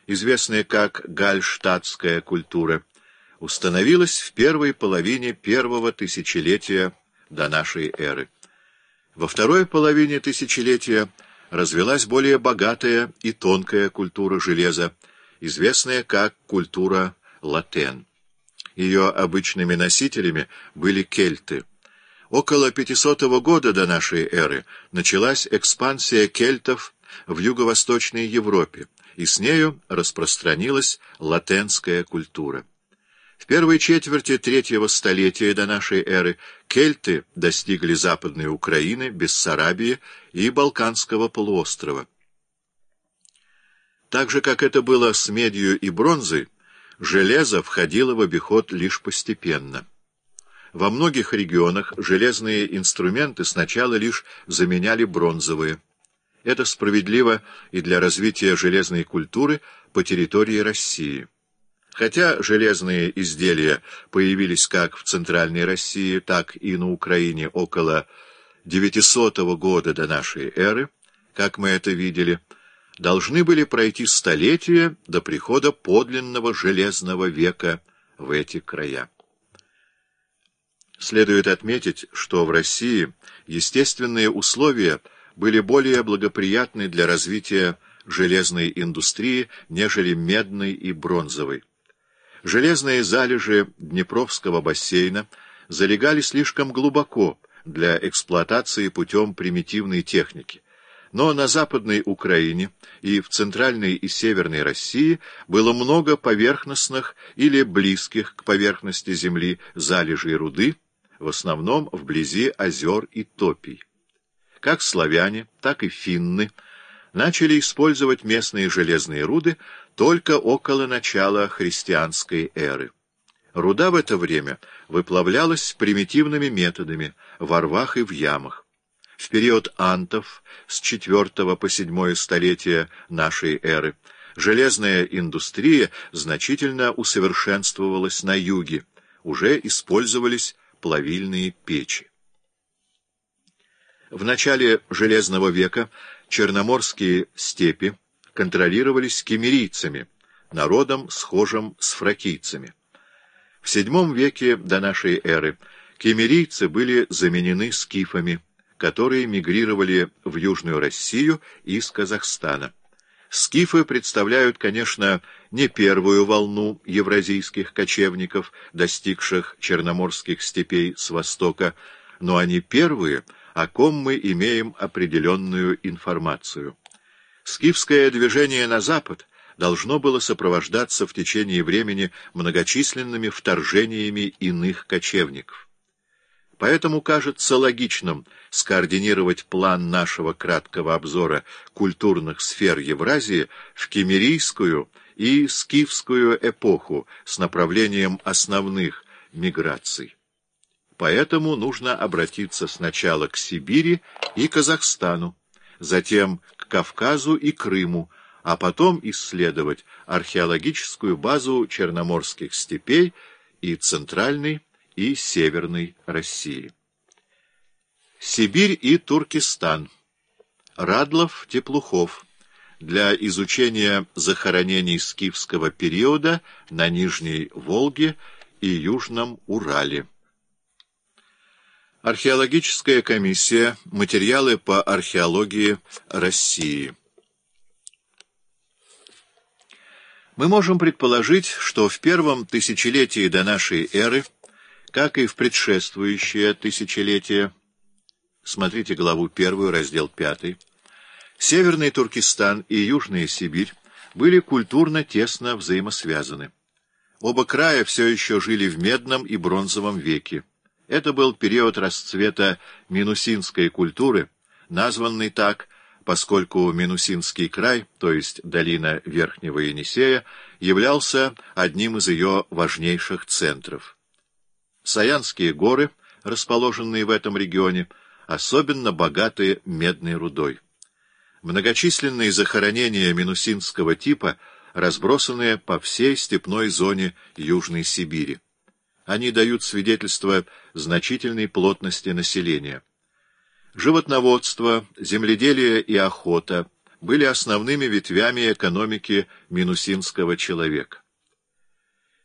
известная как гальштатская культура, установилась в первой половине первого тысячелетия до нашей эры. Во второй половине тысячелетия развилась более богатая и тонкая культура железа, известная как культура латен. Ее обычными носителями были кельты. Около 500 года до нашей эры началась экспансия кельтов в юго-восточной Европе, и с нею распространилась латенская культура. В первой четверти третьего столетия до нашей эры кельты достигли Западной Украины, Бессарабии и Балканского полуострова. Так же, как это было с медью и бронзой, железо входило в обиход лишь постепенно. Во многих регионах железные инструменты сначала лишь заменяли бронзовые. Это справедливо и для развития железной культуры по территории России. Хотя железные изделия появились как в Центральной России, так и на Украине около 900 года до нашей эры, как мы это видели, должны были пройти столетия до прихода подлинного железного века в эти края. Следует отметить, что в России естественные условия были более благоприятны для развития железной индустрии, нежели медной и бронзовой. Железные залежи Днепровского бассейна залегали слишком глубоко для эксплуатации путем примитивной техники, но на Западной Украине и в Центральной и Северной России было много поверхностных или близких к поверхности земли залежей руды, в основном вблизи озер и топий. Как славяне, так и финны начали использовать местные железные руды только около начала христианской эры. Руда в это время выплавлялась примитивными методами, во рвах и в ямах. В период антов с IV по VII столетия нашей эры железная индустрия значительно усовершенствовалась на юге, уже использовались плавильные печи. В начале Железного века черноморские степи контролировались киммерийцами, народом, схожим с фракийцами. В VII веке до нашей эры киммерийцы были заменены скифами, которые мигрировали в Южную Россию из Казахстана. Скифы представляют, конечно, не первую волну евразийских кочевников, достигших черноморских степей с востока, но они первые, о ком мы имеем определенную информацию. Скифское движение на запад должно было сопровождаться в течение времени многочисленными вторжениями иных кочевников. Поэтому кажется логичным скоординировать план нашего краткого обзора культурных сфер Евразии в киммерийскую и скифскую эпоху с направлением основных миграций. Поэтому нужно обратиться сначала к Сибири и Казахстану, затем к Кавказу и Крыму, а потом исследовать археологическую базу черноморских степей и Центральной и Северной России. Сибирь и Туркестан. Радлов, Теплухов. Для изучения захоронений скифского периода на Нижней Волге и Южном Урале. Археологическая комиссия. Материалы по археологии России. Мы можем предположить, что в первом тысячелетии до нашей эры, как и в предшествующее тысячелетие, смотрите главу 1, раздел 5, Северный Туркестан и Южная Сибирь были культурно тесно взаимосвязаны. Оба края все еще жили в медном и бронзовом веке. Это был период расцвета минусинской культуры, названный так, поскольку Минусинский край, то есть долина Верхнего Енисея, являлся одним из ее важнейших центров. Саянские горы, расположенные в этом регионе, особенно богаты медной рудой. Многочисленные захоронения минусинского типа разбросаны по всей степной зоне Южной Сибири. Они дают свидетельство значительной плотности населения. Животноводство, земледелие и охота были основными ветвями экономики минусинского человека.